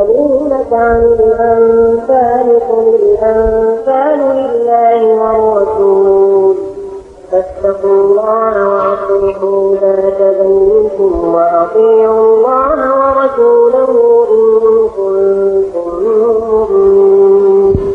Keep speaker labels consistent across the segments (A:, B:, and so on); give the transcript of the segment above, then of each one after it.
A: يسألونك عن الأنفال قل الأنفال لله والرسول فاتقوا الله وأصلحوا ذات بينكم وأطيعوا الله ورسوله إن كنتم مؤمنين.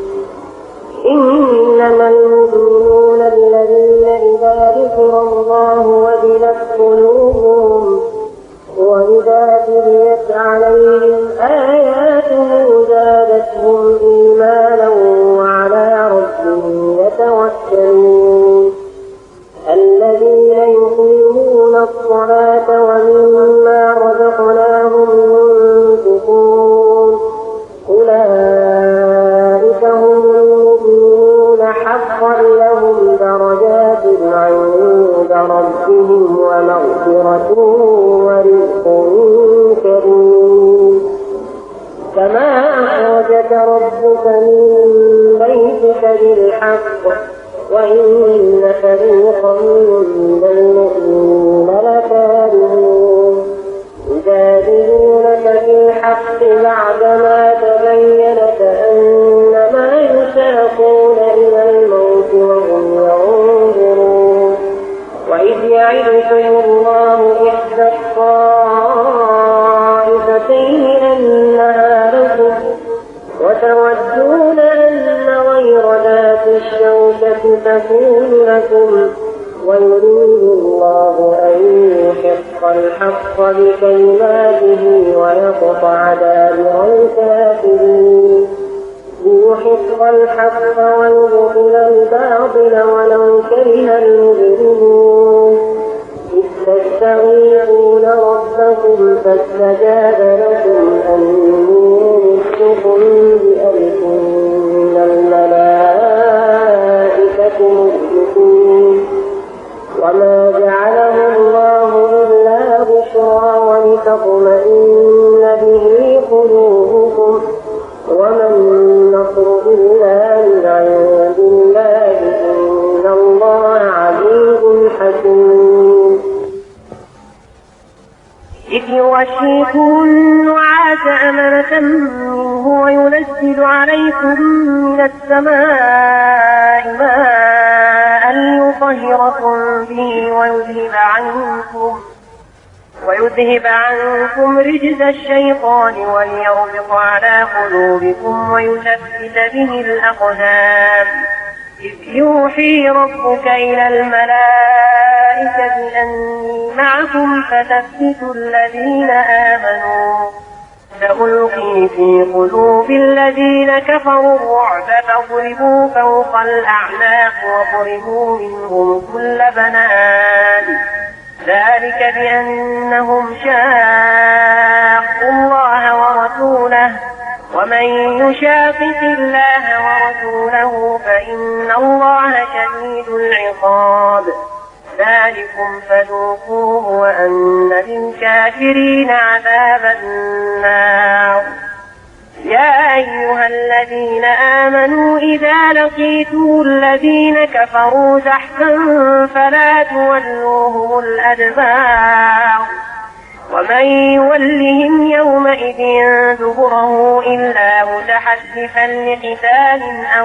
A: إنما المؤمنون الذين إذا ذكر الله وجلت قلوبهم وإذا تليت عليهم آياته زادتهم إيمانا وعلى ربهم يتوكلون. الذين يقيمون الصلاة ومما رزقناهم ينفقون أولئك هم المؤمنون حقا لهم درجات عند ربهم ومغفرة ورزق كريم. كما أخرجك ربك من بيتك بالحق وإن فريقا من المؤمنين لكارهون يجادلونك في الحق بعدما تبين كأنما يساقون إلى الموت وهم ينظرون. وإذ يعدكم الله إحدى الطائفتين أنها لكم وتودون أن غير ذات الشوكة تكون لكم ويريد الله أن يحق الحق بكلماته ويقطع دابر الكافرين ليحق الحق ويبطل الباطل ولو كره المجرمون. إذ تستغيثون ربكم فاستجاب لكم أني ممدكم بألف من الملائكة مردفين وما جعله الله إلا بشرى ولتطمئن به قلوبكم وما النصر إلا من عند الله إن الله عزيز حكيم. إذ يغشيكم النعاس أمنة منه وينزل عليكم من السماء ماء ليطهركم به ويذهب عنكم رجز الشيطان وليربط على قلوبكم ويثبت به الأقدام. إذ يوحي ربك إلى الملائكة أني معكم فثبتوا الذين آمنوا سألقي في قلوب الذين كفروا الرعب فاضربوا فوق الأعناق وضربوا منهم كل بنان ذلك بأنهم شاقوا الله ورسوله ومن يشاقق الله ورسوله فإن الله شديد العقاب. ذلكم فذوقوه وأن للكافرين عذاب النار. يا أيها الذين آمنوا إذا لقيتم الذين كفروا زحفا فلا تولوهم الأدبار ومن يولهم يومئذ دبره إلا متحدثا لقتال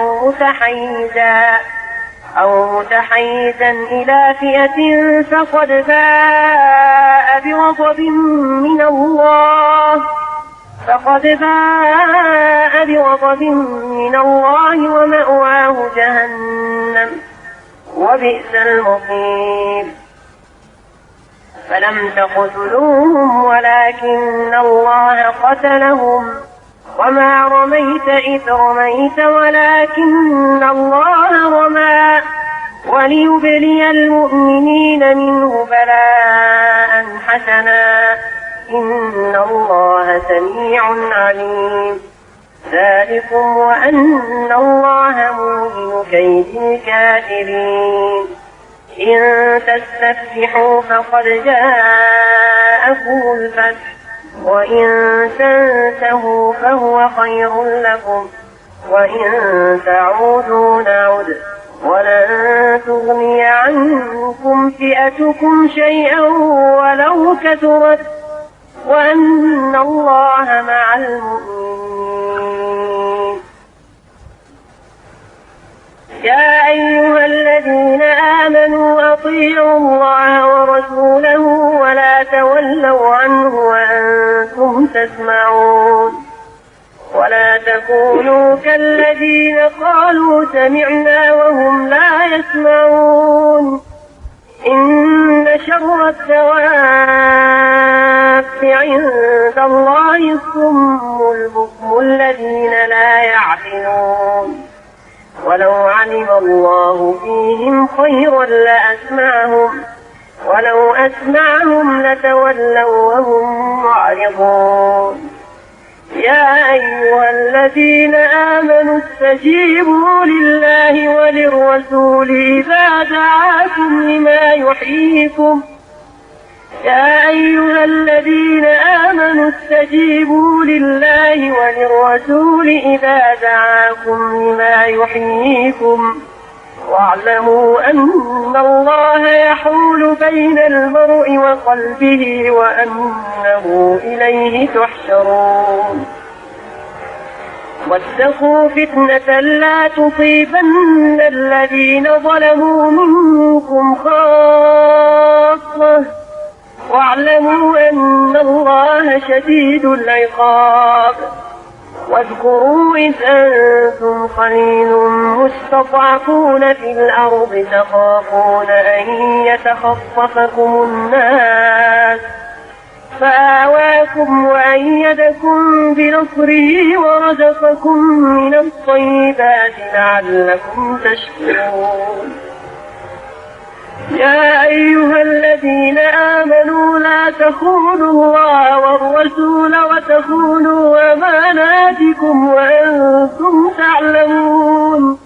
A: أو متحيزا إلى فئة فقد باء بغضب من الله ومأواه جهنم وبئس المصير. فلم تقتلوهم ولكن الله قتلهم وما رميت إذ رميت ولكن الله رمى وليبلي المؤمنين منه بلاء حسنا إن الله سميع عليم. ذلكم وأن الله موهن كيد الكافرين. إن تستفتحوا فقد جاءكم الفتح وإن تنتهوا فهو خير لكم وإن تعودوا نعد ولن تغني عنكم فئتكم شيئا ولو كثرت وأن الله مع المؤمنين. يا أيها الذين آمنوا أطيعوا الله ورسوله ولا تولوا عنه وأنتم تسمعون ولا تكونوا كالذين قالوا سمعنا وهم لا يسمعون إن شر الدواب عند الله الصم البكم الذين لا يعقلون ولو علم الله فيهم خيرا لأسمعهم ولو أسمعهم لتولوا وهم معرضون يا أيها الذين آمنوا استجيبوا لله وللرسول إذا دعاكم لما يحييكم يا أيها الذين آمنوا استجيبوا لله وللرسول إذا دعاكم لما يحييكم واعلموا أن الله يحول بين المرء وقلبه وأنه إليه تحشرون واتقوا فتنة لا تصيبن الذين ظلموا منكم خاصة واعلموا أن الله شديد العقاب واذكروا إذ أنتم قليل مستضعفون في الأرض تخافون أن يتخطفكم الناس فآواكم وأيدكم بنصره ورزقكم من الطيبات لعلكم تشكرون يا أيها الذين آمنوا لا تخونوا الله والرسول وتخونوا أماناتكم وأنتم تعلمون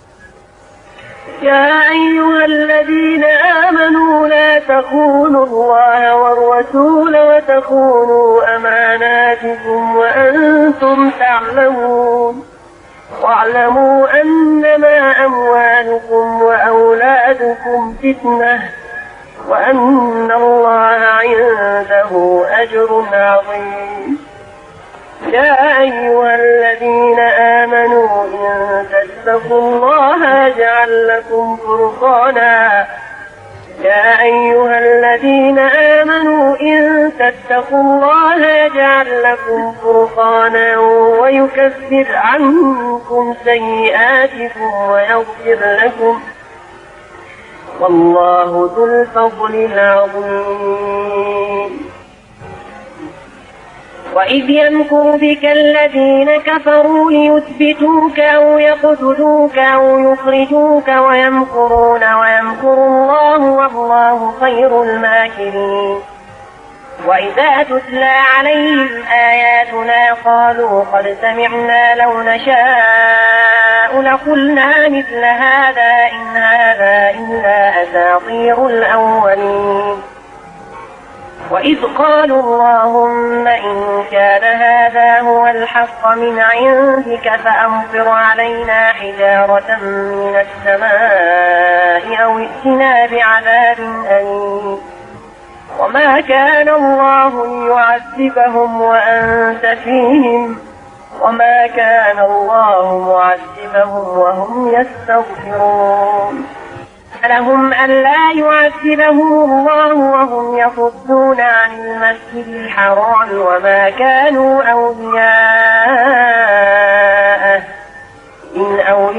A: يا أيها الذين آمنوا لا تخونوا الله والرسول وتخونوا أماناتكم وأنتم تعلمون واعلموا أنما أموالكم وأولادكم فتنة وأن الله عنده أجر عظيم يا أيها الذين آمنوا إن تتقوا الله يجعل لكم فرقانا يا أيها الذين آمنوا إن تتقوا الله يجعل لكم فرقانا ويكفر عنكم سيئاتكم ويغفر لكم والله ذو الفضل العظيم وإذ يمكر بك الذين كفروا ليثبتوك أو يقتلوك أو يخرجوك ويمكرون ويمكر الله والله خير الماكرين وإذا تتلى عليهم آياتنا قالوا قد سمعنا لو نشاء لقلنا مثل هذا إن هذا إلا أساطير الأولين وإذ قالوا اللهم إن كان هذا هو الحق من عندك فأمطر علينا حجارة من السماء أو ائتنا بعذاب أليم وما كان الله ليعذبهم وأنت فيهم وما كان الله معذبهم وهم يستغفرون لهم ألا يعذبهم الله وهم يصدون عن المسجد الحرام وما كانوا أولياءه إن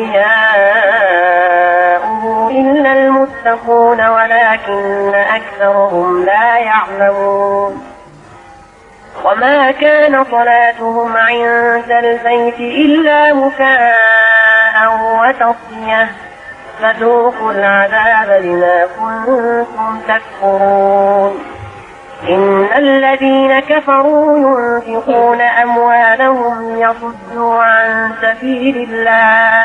A: أولياءه إلا المتقون ولكن أكثرهم لا يعلمون وما كان صلاتهم عند البيت إلا مكاء وتصدية فذوقوا العذاب بما كنتم تكفرون إن الذين كفروا ينفقون أموالهم ليصدوا عن سبيل الله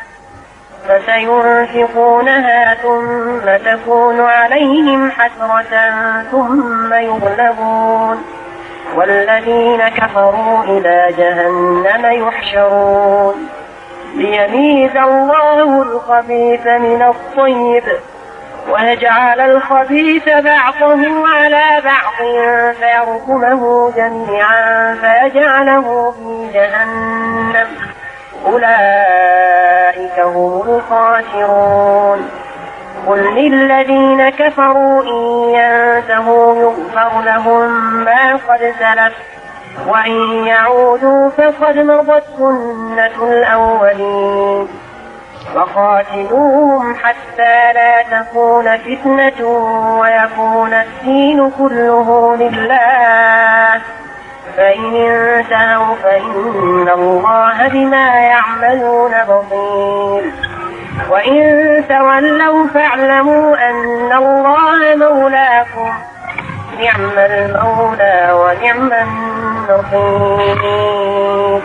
A: فسينفقونها ثم تكون عليهم حسرة ثم يغلبون والذين كفروا إلى جهنم يحشرون ليميز الله الخبيث من الطيب ويجعل الخبيث بعضه على بعض فيركمه جميعا فيجعله في جهنم أولئك هم الخاسرون. قل للذين كفروا إن ينتهوا يغفر لهم ما قد سلف وإن يعودوا فقد مضت سنة الأولين. وقاتلوهم حتى لا تكون فتنة ويكون الدين كله لله، فإن انتهوا فإن الله بما يعملون بصير. وإن تولوا فاعلموا أن الله مولاكم، نعم المولى ونعم النصير.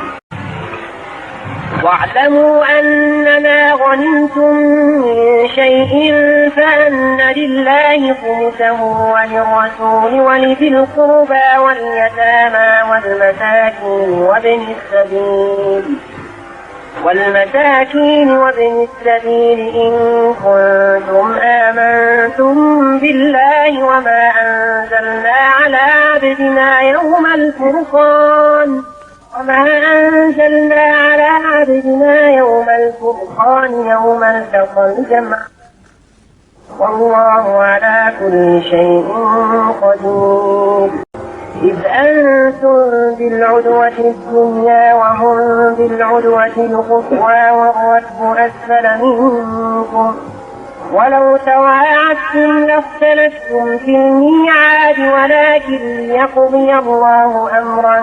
A: واعلموا أنما غنمتم من شيء فأن لله خمسه وللرسول ولذي القربى واليتامى والمساكين وابن السبيل إن كنتم آمنتم بالله وما أنزلنا على عبدنا يوم الفرقان يوم التقى الجمع، والله على كل شيء قدير. إذ أنتم بالعدوة الدنيا وهم بالعدوة القصوى والركب أسفل منكم، ولو تواعدتم لاختلفتم في الميعاد ولكن ليقضي الله أمرا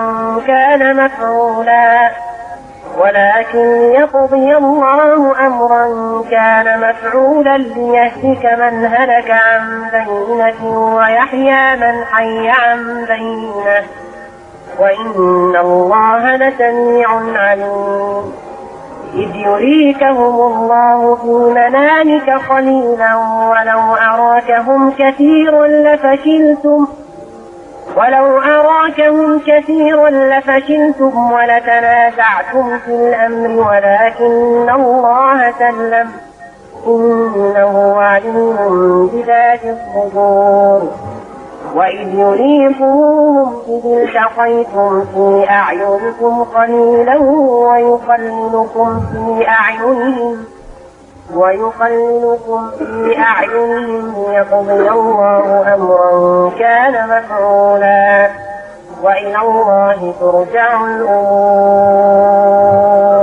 A: كان مفعولا ليهلك من هلك عن بينة ويحيى من حي عن بينة، وإن الله لسميع عليم. إذ يريكهم الله في منامك قليلا ولو أراكهم كثيرا لفشلتم ولتنازعتم في الأمر ولكن الله سلم، إنه عليم بذات الصدور. وإذ يريكم إذ التقيتم في أعينكم قليلا ويقللكم في أعينهم ليقضي الله أمرا كان مفعولا، وإلى الله ترجع الأمور.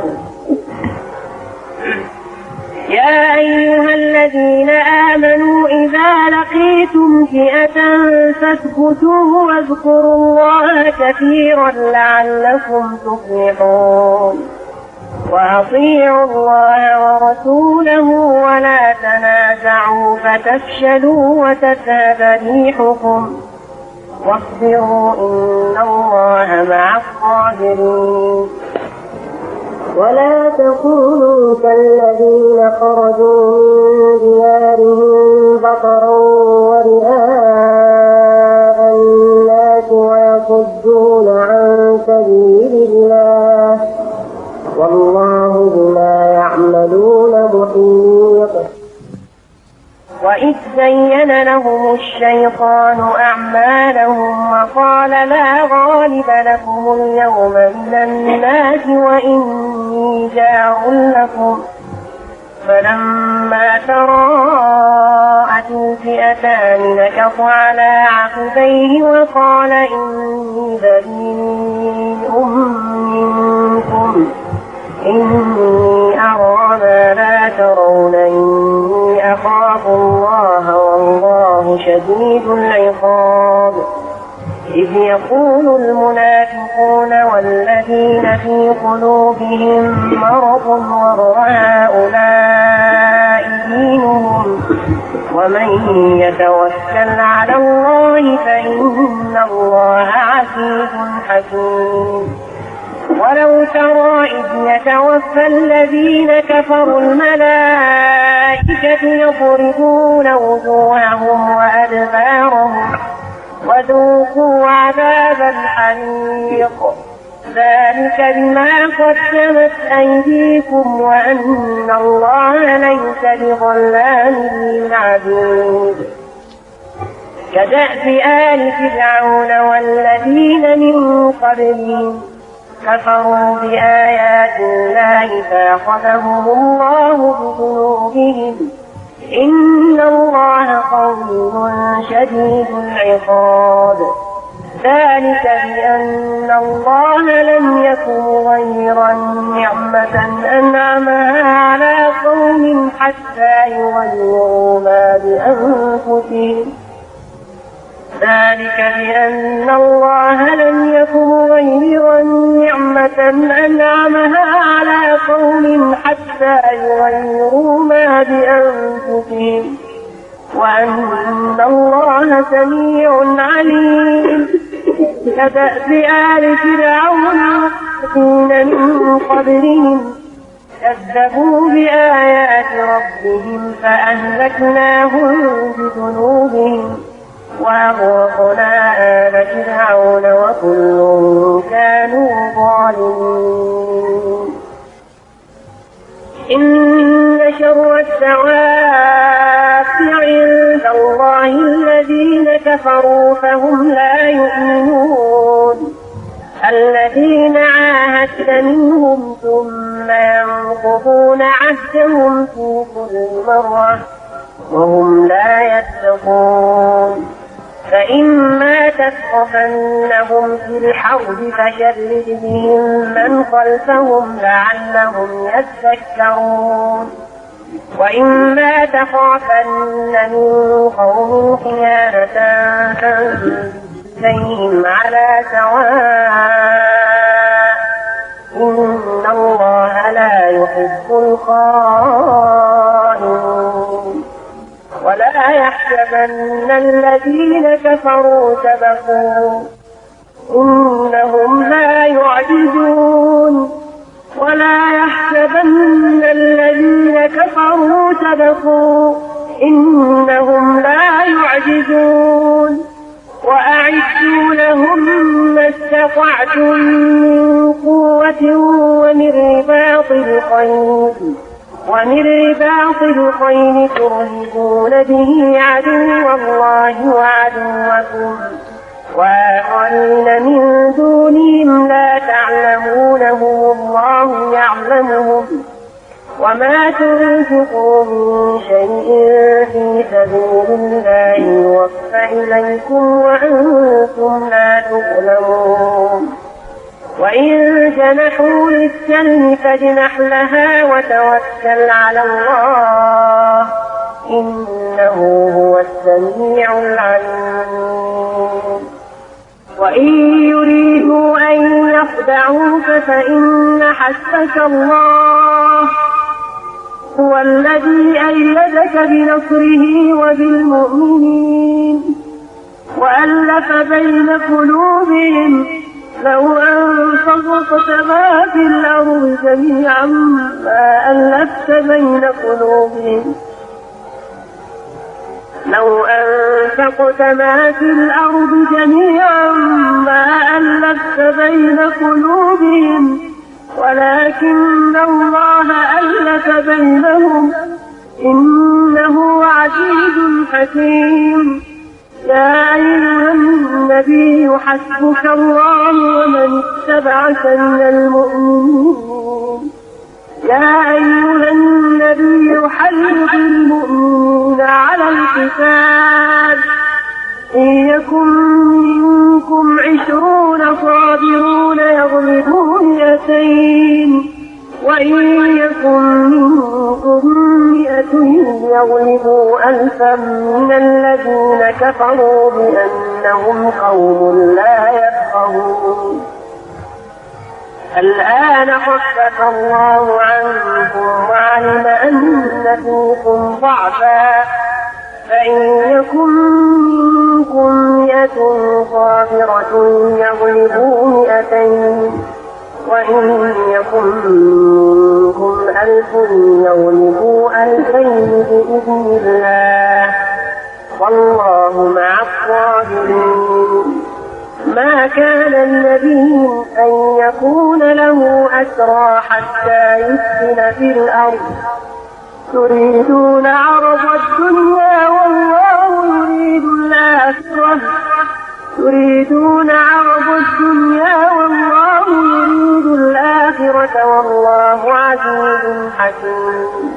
A: يا أيها الذين آمنوا إذا لقيتم فئة فاثبتوا واذكروا الله كثيرا لعلكم تفلحون. وأطيعوا الله ورسوله ولا تنازعوا فتفشلوا وتذهب ريحكم، واصبروا إن الله مع الصابرين. ولا تكونوا كالذين خرجوا من ديارهم بطرا ورئاء الناس ويصدون عن سبيل الله، والله بما يعملون محيط. وإذ زين لهم الشيطان أعمالهم وقال لا غالب لكم اليوم من الناس وإني جار لكم، فلما تراءت الفئتان نكص على عقبيه وقال إني بريء منكم إني أرى ما لا ترون إني أخاف الله والله شديد العقاب. إذ يقول المنافقون والذين في قلوبهم مرض غر هؤلاء دينهم ومن يتوكل على الله فإن الله عزيز حكيم. ولو ترى إذ يتوفى الذين كفروا الملائكة يضربون وجوههم وأدبارهم وذوقوا عذاب الحريق، ذلك بما قدمت أيديكم وأن الله ليس بظلام للعبيد. كدأب آل فرعون والذين من قبلهم كفروا بآيات الله فأخذهم الله بذنوبهم إن الله قوي شديد العقاب ذلك بأن الله لم يكن غير نعمة أنعمها على قوم حتى يغيروا ما بأنفسهم ذلك بأن الله لم يكن غير نعمة أنعمها على قوم حتى يغيروا ما بأنفسهم وأن الله سميع عليم كدأب آل فرعون والذين من قبلهم كذبوا بآيات ربهم فأهلكناهم بذنوبهم وأغرقنا آل فرعون وكل كانوا ظالمين إن شر الدواب عند الله الذين كفروا فهم لا يؤمنون الذين عاهدت منهم ثم ينقضون عهدهم في كل مرة وهم لا يتقون فإما تثقفنهم في الحرب فشرد بهم من خلفهم لعلهم يذكرون وإما تخافن من قوم خيانة فانبذهم على سواء إن الله لا يحب الخائنين ولا يحسبن الذين كفروا سبقوا إنهم لا يعجزون ولا يحسبن الذين كفروا سبقوا إنهم لا يعجزون وأعدوا لهم ما استطعتم من قوة ومن رباط الخيل ترهبون به عدو الله وعدوكم وآخرين من دونهم لا تعلمونهم الله يعلمهم وما تنفقوا من شيء في سبيل الله يوفى إليكم وأنتم لا تظلمون وإن جنحوا للسلم فاجنح لها وتوكل على الله إنه هو السميع العليم وإن يريدوا أن يخدعوك فإن حسبك الله هو الذي أيدك بنصره وبالمؤمنين وألف بين قلوبهم لو أنفقت ما في الأرض جميعا ما ألفت بين قلوبهم لو أنفقت ما في الأرض جميعا ما ألفت بين قلوبهم ولكن الله ألف بينهم إنه عزيز حكيم يا أيها النبي حسبك الله ومن اتبعك من المؤمنين يا أيها النبي حرض المؤمنين على القتال إن يكن منكم 20 صابرون يغلبوا 200 وإن يكن منكم 100 يغلبوا 1000 من الذين كفروا بأنهم قوم لا يفقهون الآن خفف الله عنكم وعلم أن فيكم ضعفا فإن يكن منكم 100 صابرة يغلبوا 200 وإن يكن منكم 1000 يغلبوا 2000 بإذن الله والله مع الصابرين ما كان لنبي أن يكون له أسرى حتى يسكن في الأرض تريدون عرض الدنيا والله يريد الآخرة الآخرة والله عزيز حكيم.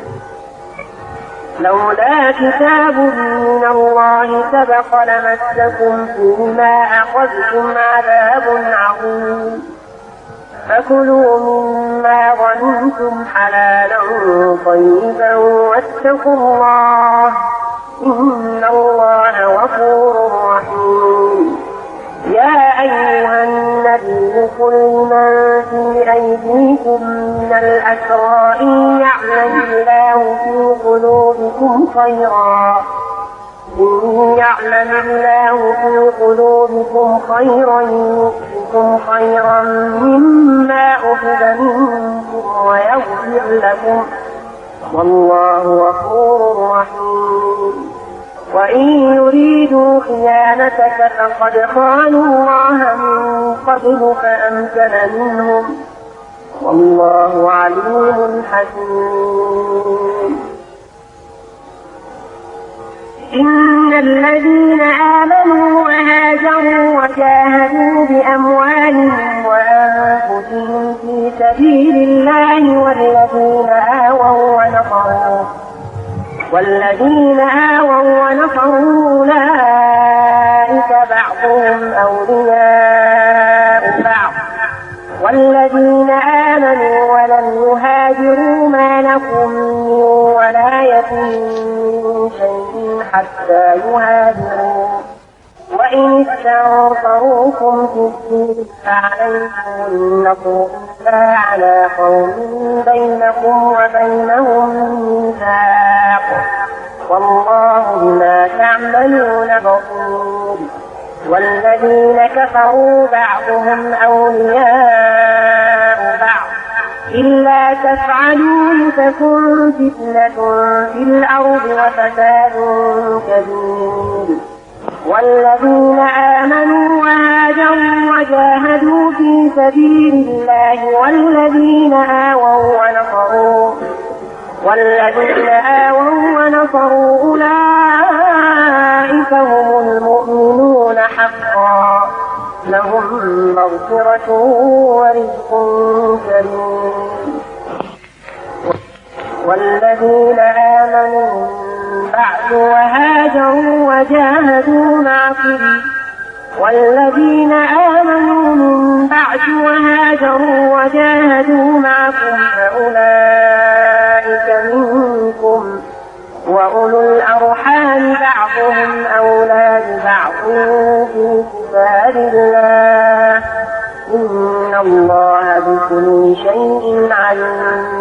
A: لولا كتاب من الله سبق لمسكم فيما أخذتم عذاب عظيم. فكلوا مما ظننتم حلالا طيبا واتقوا الله إن الله غفور رحيم. يا أيها النبي قل لمن في أيديكم من الأسرى إن يعلم الله في قلوبكم خيرا يؤتكم خيرا مما أخذ منكم ويغفر لكم والله غفور رحيم. وإن يريدوا خيانتك فقد خانوا الله من قبل فأمكن منهم والله عليم حكيم. إن الذين آمنوا وهاجروا وجاهدوا بأموالهم وأنفسهم في سبيل الله والذين آووا ونصروا أولئك بعضهم أولياء بعض والذين آمنوا ولم يهاجروا ما لكم من ولايتهم من شيء حتى يهاجروا وإن استنصروكم في الدين فعليكم النصر إلا على قوم بينكم وبينهم ميثاق والله بما تعملون بصير. والذين كفروا بعضهم أولياء بعض إلا تفعلوا تكن فتنة في الأرض وفساد كبير. والذين آمنوا وهاجروا وجاهدوا في سبيل الله والذين آووا ونصروا أولئك هم المؤمنون حقا لهم مغفرة ورزق كريم. والذين آمنوا بعد وهاجروا وجاهدوا معكم فأولئك منكم وأولو الأرحام بعضهم أولى ببعض في كتاب الله إن الله بكل شيء عليم.